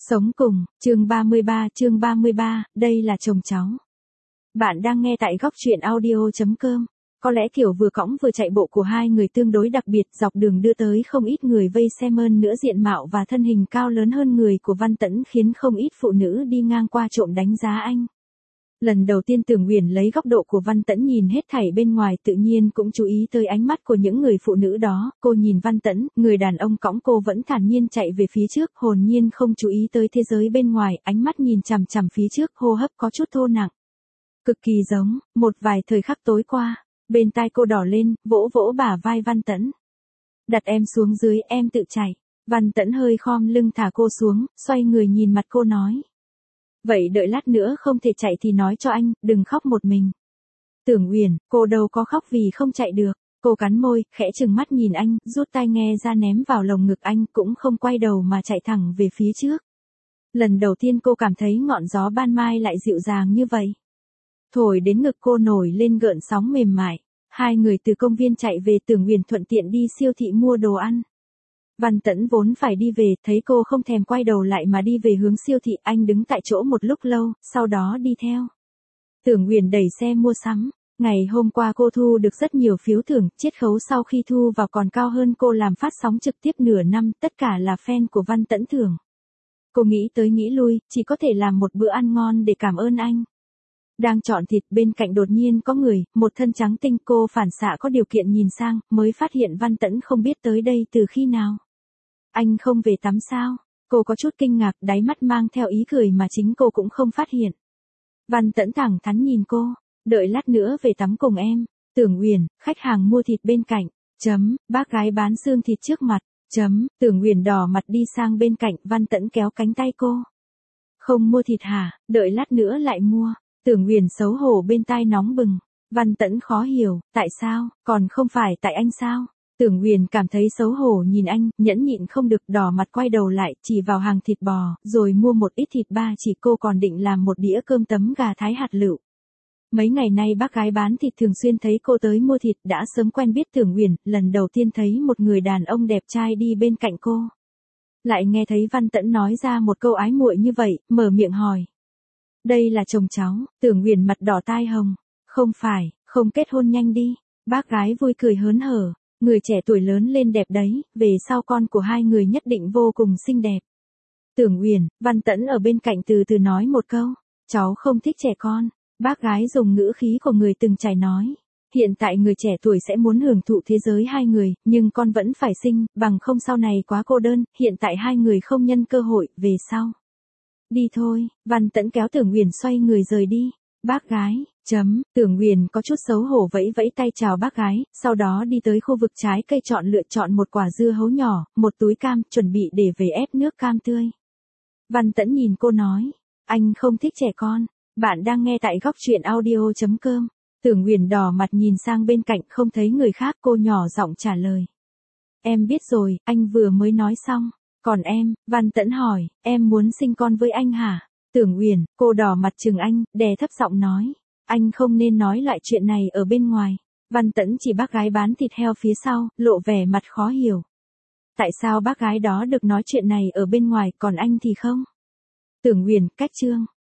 Sống cùng, chương 33, đây là chồng cháu. Bạn đang nghe tại góc truyện audio.com. Có lẽ kiểu vừa cõng vừa chạy bộ của hai người tương đối đặc biệt, dọc đường đưa tới không ít người vây xem, hơn nữa diện mạo và thân hình cao lớn hơn người của Văn Tẫn khiến không ít phụ nữ đi ngang qua trộm đánh giá anh. Lần đầu tiên Tưởng Uyển lấy góc độ của Văn Tẫn nhìn hết thảy bên ngoài, tự nhiên cũng chú ý tới ánh mắt của những người phụ nữ đó. Cô nhìn Văn Tẫn, người đàn ông cõng cô vẫn thản nhiên chạy về phía trước, hồn nhiên không chú ý tới thế giới bên ngoài, ánh mắt nhìn chằm chằm phía trước, hô hấp có chút thô nặng. Cực kỳ giống, một vài thời khắc tối qua. Bên tai cô đỏ lên, vỗ vỗ bả vai Văn Tẫn. Đặt em xuống dưới, em tự chạy. Văn Tẫn hơi khom lưng thả cô xuống, xoay người nhìn mặt cô nói. Vậy đợi lát nữa không thể chạy thì nói cho anh, đừng khóc một mình. Tưởng Uyển, cô đâu có khóc vì không chạy được. Cô cắn môi, khẽ trừng mắt nhìn anh, rút tai nghe ra ném vào lồng ngực anh, cũng không quay đầu mà chạy thẳng về phía trước. Lần đầu tiên cô cảm thấy ngọn gió ban mai lại dịu dàng như vậy. Thổi đến ngực cô nổi lên gợn sóng mềm mại. Hai người từ công viên chạy về, Tưởng Uyển thuận tiện đi siêu thị mua đồ ăn. Văn Tẫn vốn phải đi về, thấy cô không thèm quay đầu lại mà đi về hướng siêu thị, anh đứng tại chỗ một lúc lâu, sau đó đi theo. Tưởng Uyển đẩy xe mua sắm. Ngày hôm qua cô thu được rất nhiều phiếu thưởng, chiết khấu sau khi thu vào còn cao hơn cô làm phát sóng trực tiếp nửa năm, tất cả là fan của Văn Tẫn thưởng. Cô nghĩ tới nghĩ lui, chỉ có thể làm một bữa ăn ngon để cảm ơn anh. Đang chọn thịt, bên cạnh đột nhiên có người, một thân trắng tinh, cô phản xạ có điều kiện nhìn sang, mới phát hiện Văn Tẫn không biết tới đây từ khi nào. Anh không về tắm sao? Cô có chút kinh ngạc, đáy mắt mang theo ý cười mà chính cô cũng không phát hiện. Văn Tẫn thẳng thắn nhìn cô, đợi lát nữa về tắm cùng em. Tưởng Uyển, khách hàng mua thịt bên cạnh. Bác gái bán xương thịt trước mặt. Tưởng Uyển đỏ mặt đi sang bên cạnh, Văn Tẫn kéo cánh tay cô. Không mua thịt hả? Đợi lát nữa lại mua. Tưởng Uyển xấu hổ bên tai nóng bừng. Văn Tẫn khó hiểu, tại sao, còn không phải tại anh sao? Tưởng Uyển cảm thấy xấu hổ nhìn anh, nhẫn nhịn không được, đỏ mặt quay đầu lại, chỉ vào hàng thịt bò, rồi mua một ít thịt ba chỉ. Cô còn định làm một đĩa cơm tấm gà thái hạt lựu. Mấy ngày nay bác gái bán thịt thường xuyên thấy cô tới mua thịt, đã sớm quen biết Tưởng Uyển, lần đầu tiên thấy một người đàn ông đẹp trai đi bên cạnh cô. Lại nghe thấy Văn Tẫn nói ra một câu ái muội như vậy, mở miệng hỏi. Đây là chồng cháu. Tưởng Uyển mặt đỏ tai hồng. Không phải, không kết hôn nhanh đi. Bác gái vui cười hớn hở. Người trẻ tuổi lớn lên đẹp đấy, về sau con của hai người nhất định vô cùng xinh đẹp. Tưởng Uyển, Văn Tẫn ở bên cạnh từ từ nói một câu. Cháu không thích trẻ con. Bác gái dùng ngữ khí của người từng trải nói. Hiện tại người trẻ tuổi sẽ muốn hưởng thụ thế giới hai người, nhưng con vẫn phải sinh, bằng không sau này quá cô đơn, hiện tại hai người không nhân cơ hội, về sau. Đi thôi, Văn Tẫn kéo Tưởng Uyển xoay người rời đi. Bác gái, Tưởng Uyển có chút xấu hổ vẫy vẫy tay chào bác gái, sau đó đi tới khu vực trái cây lựa chọn một quả dưa hấu nhỏ, một túi cam, chuẩn bị để về ép nước cam tươi. Văn Tẫn nhìn cô nói, anh không thích trẻ con. Bạn đang nghe tại góc truyện audio.com. Tưởng Uyển đỏ mặt nhìn sang bên cạnh, không thấy người khác, cô nhỏ giọng trả lời. Em biết rồi, anh vừa mới nói xong. Còn em, Văn Tẫn hỏi, em muốn sinh con với anh hả? Tưởng Uyển, cô đỏ mặt chừng anh, đè thấp giọng nói. Anh không nên nói loại chuyện này ở bên ngoài. Văn Tẫn chỉ bác gái bán thịt heo phía sau, lộ vẻ mặt khó hiểu. Tại sao bác gái đó được nói chuyện này ở bên ngoài, còn anh thì không? Tưởng Uyển, cách chương.